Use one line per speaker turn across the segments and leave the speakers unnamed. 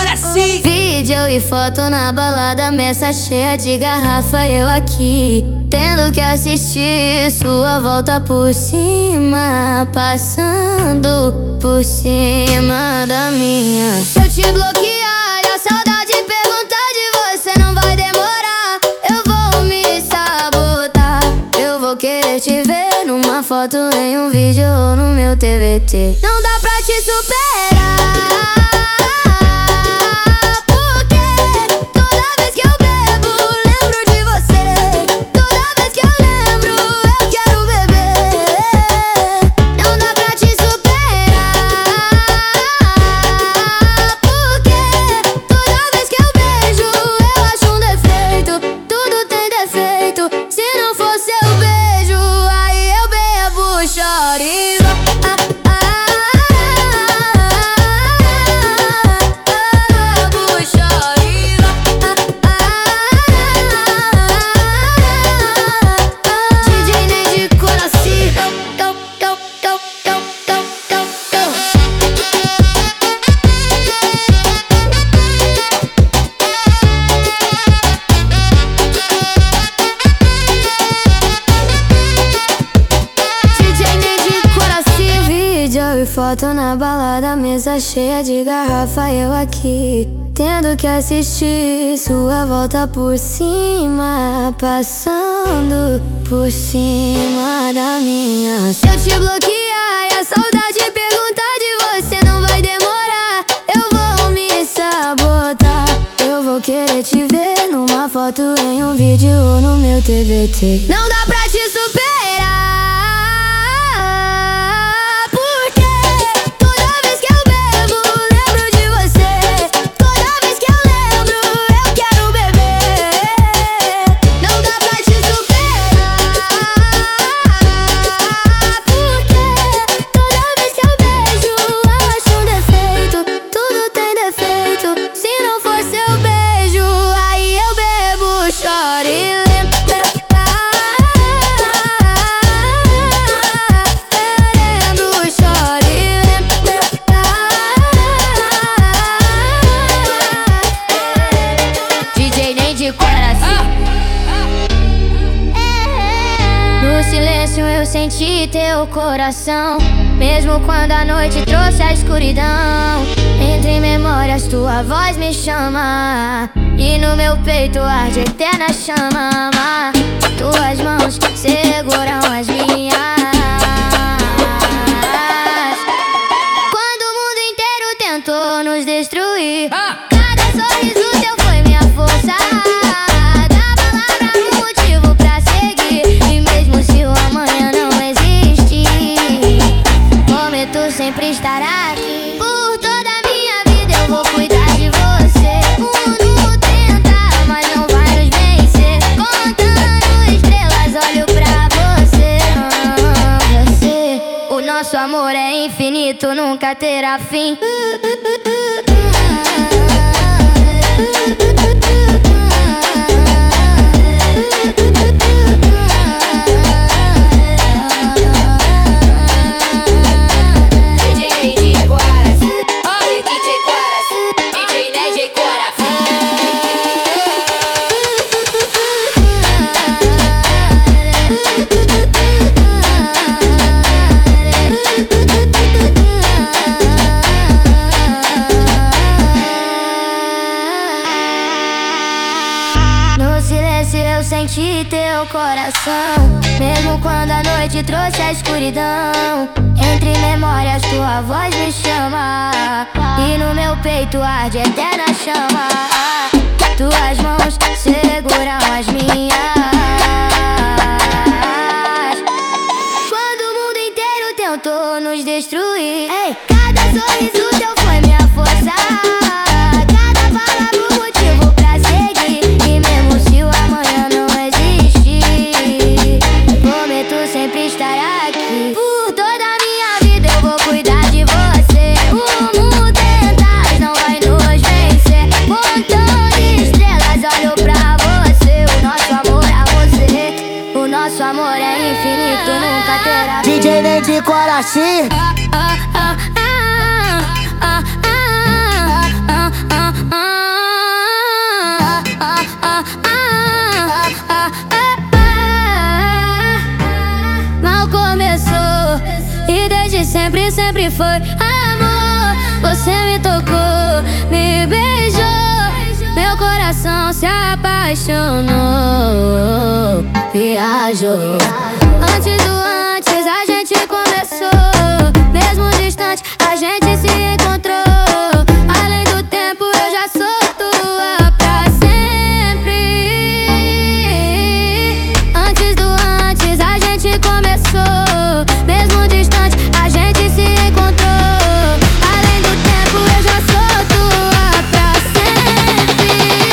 Coraci.
Vídeo e foto na balada, mesa cheia de garrafa, eu aqui tendo que assistir sua volta por cima, passando por cima da minha. Se eu te bloquear e a saudade perguntar de você, não vai demorar, eu vou me sabotar. Eu vou querer te ver numa foto, em um vídeo ou no meu TBT. Não dá pra te superar. Foto na balada, mesa cheia de garrafa, eu aqui tendo que assistir sua volta por cima, passando por cima da minha. Se eu te bloquear e a saudade perguntar de você, não vai demorar, eu vou me sabotar. Eu vou querer te ver numa foto, em um vídeo ou no meu TBT. Não dá pra te superar. No silêncio eu senti teu coração, mesmo quando a noite trouxe a escuridão. Entre memórias tua voz me chama, e no meu peito arde eterna chama. Tuas mãos seguram as minhas. Quando o mundo inteiro tentou nos destruir, cada sorriso teu foi minha força. Sempre estará aqui. Por toda a minha vida eu vou cuidar de você. O mundo tenta, mas não vai nos vencer. Contando estrelas, olho pra você. Você. O nosso amor é infinito, nunca terá fim. No silêncio eu senti teu coração, mesmo quando a noite trouxe a escuridão. Entre memórias tua voz me chama, e no meu peito arde eterna chama. Tuas mãos seguram as minhas. Quando o mundo inteiro tentou nos destruir, ei, cada sorriso teu foi minha força. Nosso amor é infinito, nunca terá fim.
DJ Ney de Coraci.
Mal começou e desde sempre, sempre foi amor. Você me tocou, me beijou, meu coração se apaixonou, viajou. Antes do antes a gente começou, mesmo distante a gente se encontrou. Além do tempo eu já sou tua pra sempre. Antes do antes a gente começou, mesmo distante a gente se encontrou. Além do tempo eu já sou tua pra sempre.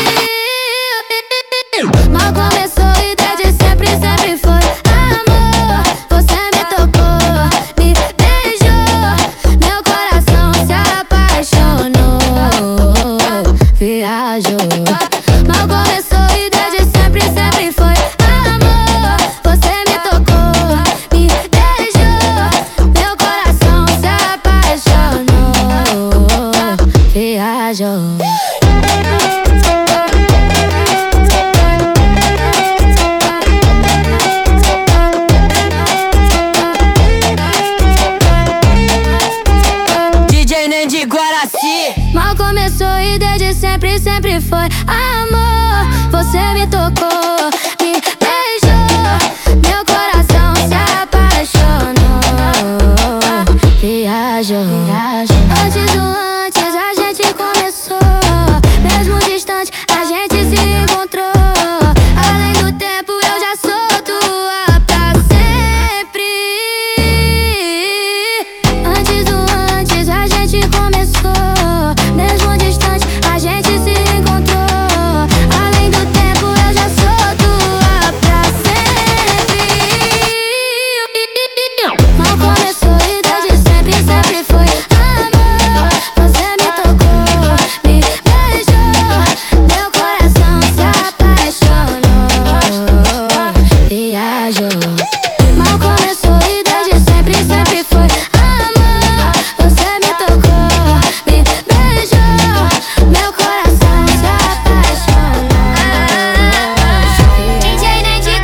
Mal começou e desde sempre, sempre foi amor. Você me tocou, me beijou, meu coração se apaixonou, viajou. Mal começou e desde sempre, sempre foi amor. Você me tocou, me beijou, meu coração se apaixonou, viajou. Mal começou e desde sempre, sempre foi amor. Você me tocou, me beijou, meu coração se apaixonou, viajou. Antes do antes a gente começou, mesmo distante a gente se encontrou. Além do tempo eu já sou tua pra sempre. Antes do antes a gente começou, mesmo distante a gente se encontrou. Além do tempo eu já sou tua pra sempre. Mal começou e desde sempre, sempre foi amor. Você me tocou, me beijou, meu coração se apaixonou, viajou. Mal começou e desde sempre, sempre foi amor. Você me tocou, me beijou, meu coração se apaixonou. DJ nem de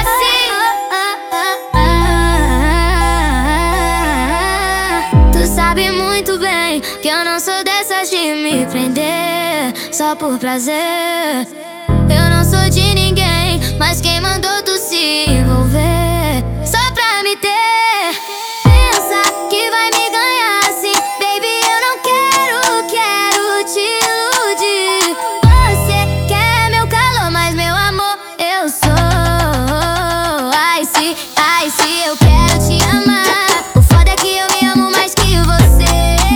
coração. Tu sabe muito bem que eu não sou dessas de me prender só por prazer. Eu não sou de ninguém, mas quem mandou tu se envolver só pra me ter? Pensa que vai me ganhar assim, baby, eu não quero te iludir. Você quer meu calor, mas meu amor eu sou ice, ice, eu quero te amar. O foda é que eu me amo mais que você.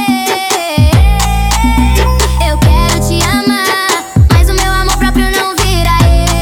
Eu quero te amar, mas o meu amor próprio não vira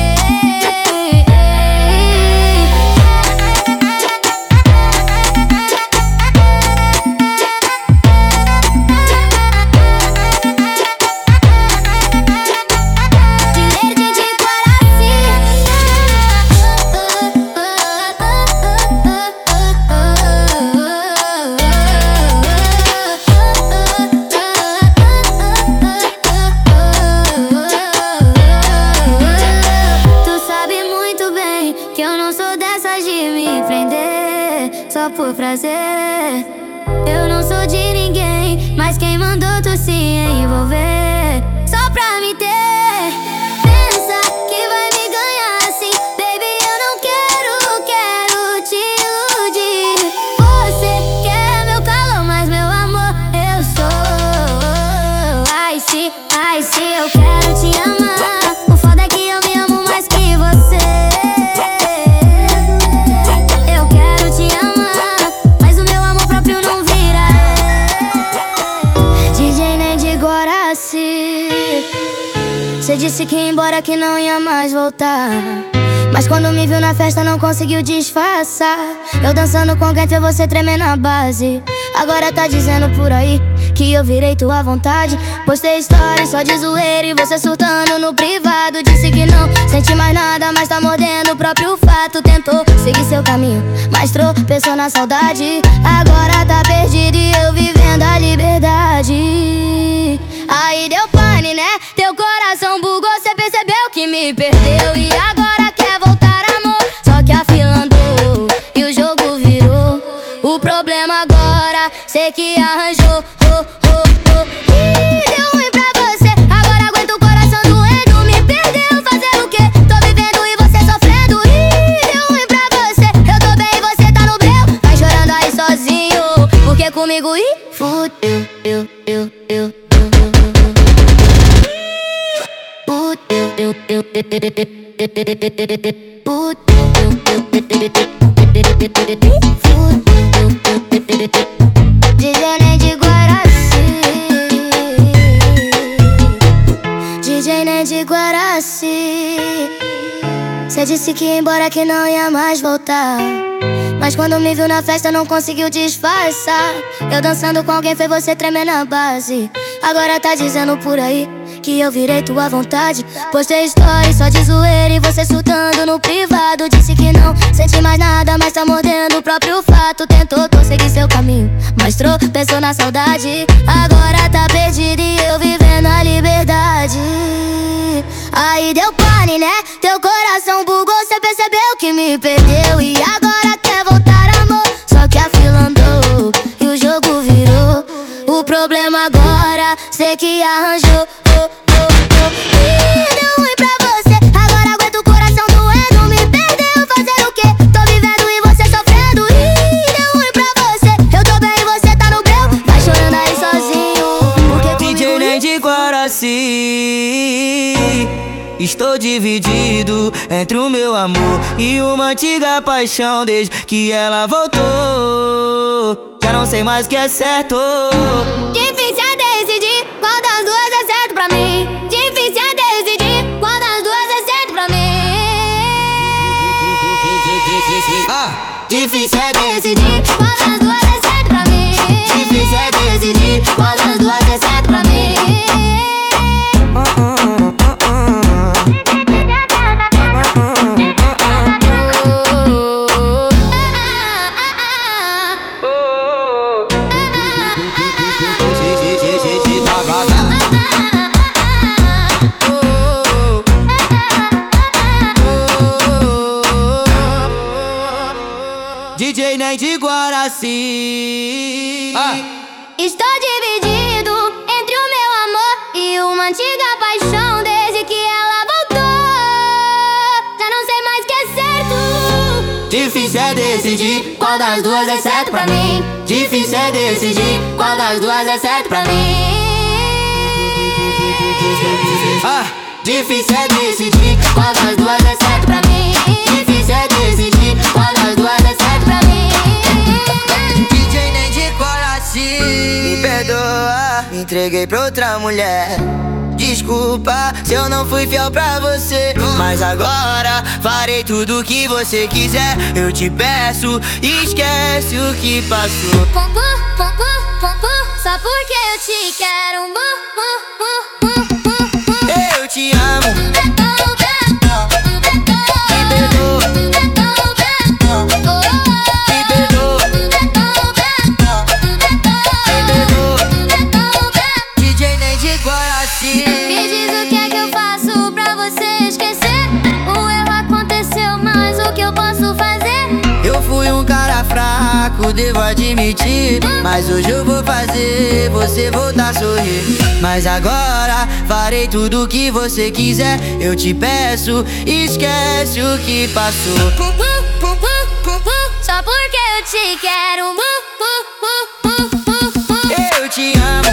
só por prazer. Eu não sou de ninguém, mas quem mandou tu se envolver só pra me ter? Pensa que vai me ganhar assim, baby, eu não quero te iludir. Você quer meu calor, mas meu amor eu sou ice, ice, eu quero te amar. O foda é que eu me amo mais que você. Você disse que ia embora, que não ia mais voltar, mas quando me viu na festa não conseguiu disfarçar. Eu dançando com quem fez você tremer na base. Agora tá dizendo por aí que eu virei tua vontade. Postei stories só de zoeira e você surtando no privado. Disse que não sente mais nada, mas tá mordendo o próprio fato. Tentou seguir seu caminho, mas tropeçou na saudade. Agora tá perdido e eu vivendo a liberdade. Aí deu pane, né? Teu coração bugou, cê percebeu que comigo e fudeu, DJ nem de Guaraci, DJ nem de Guaraci. Cê disse que ia embora, que não ia mais voltar, mas quando me viu na festa não conseguiu disfarçar. Eu dançando com alguém fez você tremer na base. Agora tá dizendo por aí que eu virei tua vontade. Postei stories só de zoeira e você surtando no privado. Disse que não sente mais nada, mas tá mordendo o próprio fato. Tentou seguir seu caminho, mas tropeçou na saudade. Agora tá perdido e eu vivendo a liberdade. Aí deu pane, né? Teu coração bugou, cê percebeu que me perdeu e agora quer voltar, amor. Só que a fila andou e o jogo virou. O problema agora, cê que arranjou. Ih, deu ruim pra você, agora aguento o coração doendo. Me perdeu, fazer o quê? Tô vivendo e você sofrendo. Ih, deu ruim pra você, eu tô bem e você tá no breu. Vai chorando aí sozinho, porque
DJ nem de Guaraci. Estou dividido entre o meu amor e uma antiga paixão. Desde que ela voltou, já não sei mais o que é certo.
Difícil é decidir qual das duas é certo pra mim. Difícil é decidir qual das duas é certo pra mim. Difícil é decidir qual das duas é certo pra mim. Difícil é decidir qual das duas é certo pra mim.
DJ nem de Guaraci.
Estou dividido entre o meu amor e uma antiga paixão. Desde que ela voltou, já não sei mais o que é certo.
Difícil é decidir qual das duas é certo pra mim. Difícil é decidir qual das duas é certo pra mim. Difícil é decidir qual das duas é certo pra mim. Difícil é decidir qual das duas é certo pra mim. DJ nem de Guaraci. Me perdoa, me entreguei pra outra mulher. Desculpa se eu não fui fiel pra você, mas agora farei tudo o que você quiser. Eu te peço, esquece o que passou.
Só porque eu te quero.
Eu te amo. DJ nem de Guaraci.
Me diz o que é que eu faço pra você esquecer. O erro aconteceu, mas o que eu posso fazer?
Eu fui um cara fraco, devo admitir, mas hoje eu vou fazer você voltar a sorrir. Mas agora farei tudo o que você quiser. Eu te peço, esquece o que passou.
Só porque eu te quero.
Eu te amo.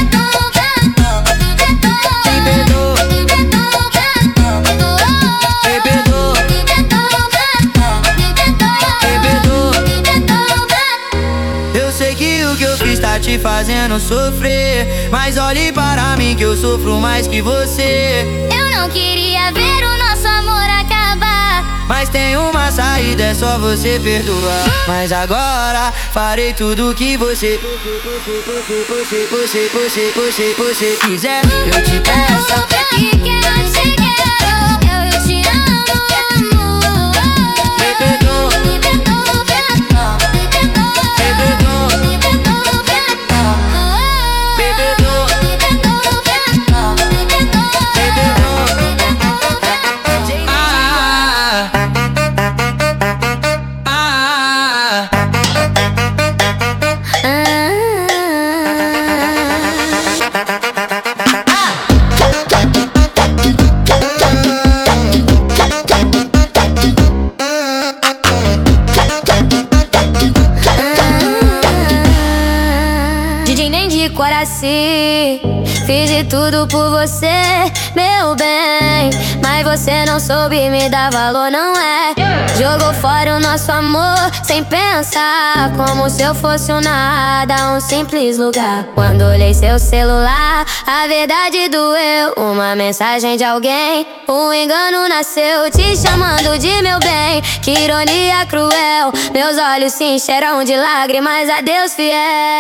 Eu sei que o que eu fiz tá te fazendo sofrer, mas olhe para mim que eu sofro mais que você.
Eu não queria ver o nosso amor acabar,
mas tem uma saída, é só você perdoar. Mas agora farei tudo o que você quiser. Eu te peço
que eu te quero, eu te amo.
Me perdoa,
Me perdoa, me perdoa, me perdoa,
me perdoa,
me perdoa,
me perdoa,
me perdoa. de tudo por você, meu bem, mas você não soube me dar valor, não é? Jogou fora o nosso amor sem pensar, como se eu fosse um nada, um simples lugar. Quando olhei seu celular, a verdade doeu. Uma mensagem de alguém, um engano nasceu, te chamando de meu bem. Que ironia cruel, meus olhos se encheram de lágrimas a Deus fiel.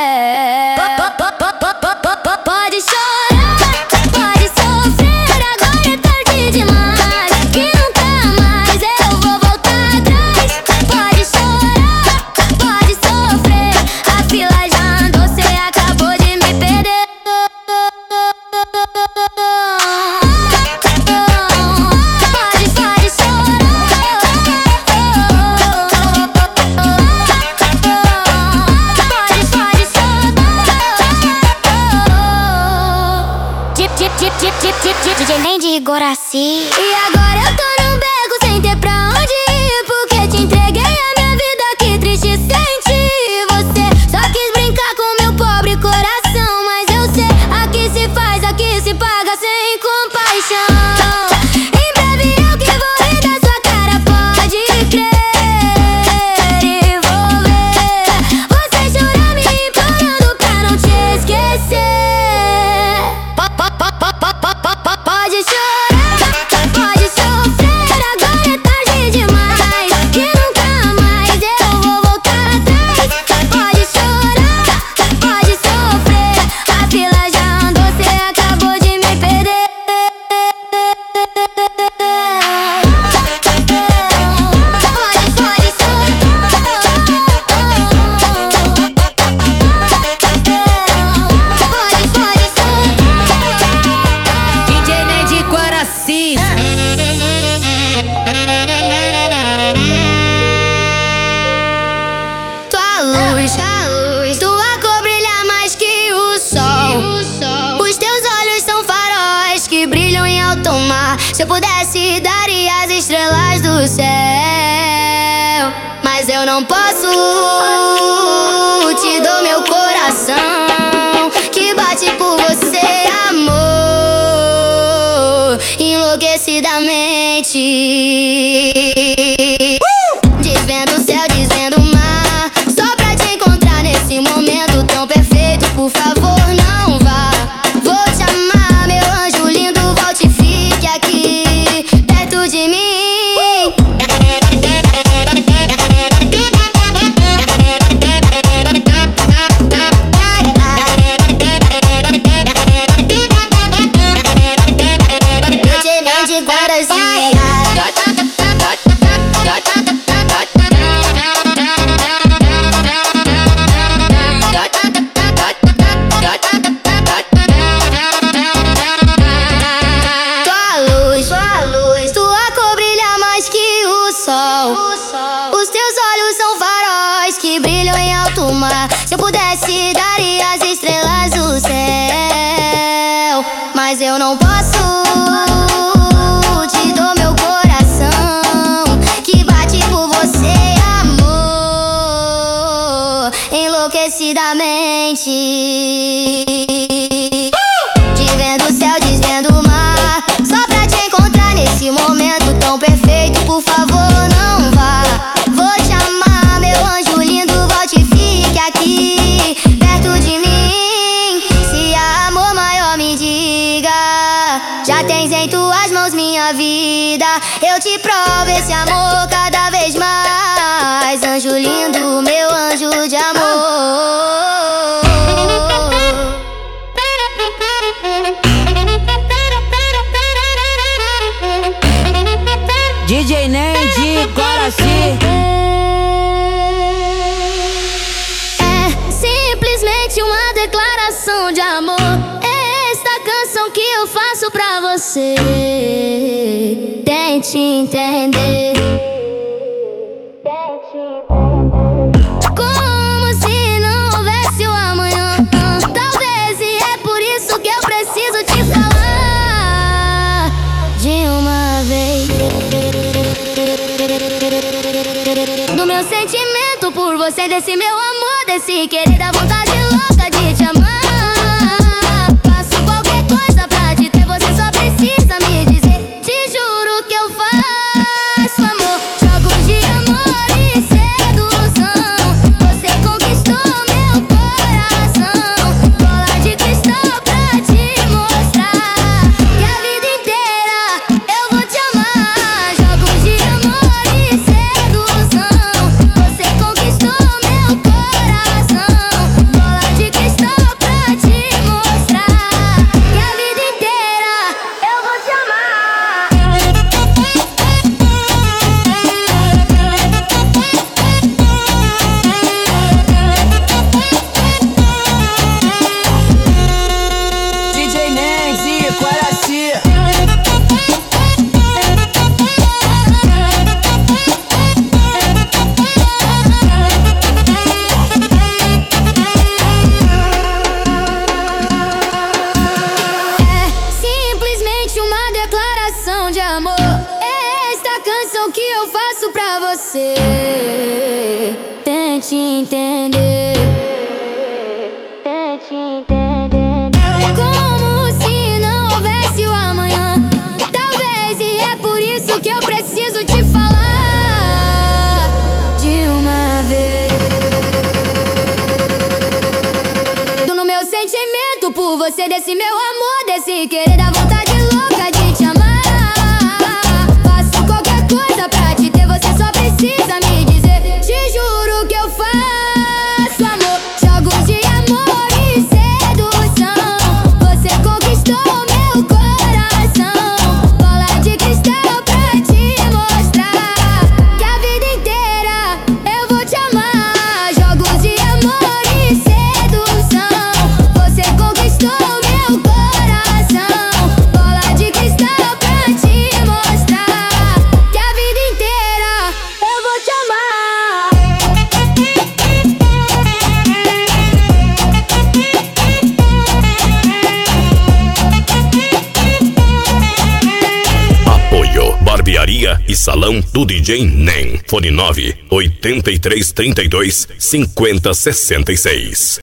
Pode chorar, pode sofrer, agora é tarde demais, que nunca mais eu vou voltar atrás. Pode chorar, pode sofrer, a fila já andou, cê acabou de me perder. Pode DJ Nendi Guaraci. E agora eu tô num beco sem ter pra onde ir, porque te entreguei a minha vida, que triste senti. Você só quis brincar com meu pobre coração, mas eu sei, aqui se faz, aqui se paga sem compaixão. Em breve eu que vou rir da sua cara, pode crer, e vou ver você chorar me implorando pra não te esquecer. Pode chorar, pode sofrer, agora é tarde demais, que nunca mais eu vou voltar atrás. Pode chorar, pode sofrer, a fila já andou, cê acabou de me perder. Pode
DJ Nendi Guaraci.
Tua cor brilha mais que o sol. Os teus olhos são faróis que brilham em alto mar. Se eu pudesse, daria as estrelas do céu, mas eu não posso. Te dou meu coração, que bate por você, amor, enlouquecidamente. Desvendo o céu, desvendo o mar, só pra te encontrar nesse momento tão perfeito. Por favor, não vá. Vou te amar, meu anjo lindo, volte e fique aqui perto de mim. DJ Nendi Guaraci. Tua cor brilha mais que o sol. Os teus olhos são faróis que brilham em alto mar. Se eu pudesse, daria as estrelas do céu, mas eu não posso. Te dou meu coração, que bate por você, amor, enlouquecidamente. Desvendo o céu, desvendo o mar, só pra te encontrar nesse momento tão perfeito. Por favor, não vá. Vou te amar, meu anjo lindo, volte e fique aqui perto de mim. Se há amor maior, me diga. Já tens em tuas mãos minha vida, eu te provo esse amor cada vez mais. Anjo lindo, meu anjo de amor.
DJ Nendi Guaraci.
É simplesmente uma declaração de amor. É esta canção que eu faço pra você. Tente entender. Como se não houvesse o amanhã. Talvez, e é por isso que eu preciso te falar de uma vez. Do meu sentimento por você, desse meu amor, desse querer, da vontade louca de te amar. Faço qualquer coisa juro que eu faço, amor. Jogos de amor e sedução. Você conquistou meu coração. Bola de cristal pra te mostrar que a vida inteira eu vou te amar. Jogos de amor e sedução. Você conquistou meu coração. Bola de cristal pra te mostrar que a vida inteira eu vou te amar.
DJ Nenzi, Guaraci.
É simplesmente uma declaração de amor. É esta canção que eu faço pra você. Tente entender. Tente entender. Como se não houvesse o amanhã. Talvez, e é por isso que eu preciso te falar de uma vez. No meu sentimento por você, desse meu amor, desse querer da vontade louca de te amar. Faço qualquer coisa pra te ter, você só precisa me dizer. Te juro que eu faço, amor. Jogos de amor e sedução. Você conquistou meu coração. Bola de cristal pra te mostrar que a vida inteira eu vou te amar. Jogos de amor e sedução. Você conquistou meu coração. Bola de cristal pra te mostrar que a vida inteira eu vou te amar.
Apoio Barbearia e Salão do DJ Nen. Fone 9 8332 5066.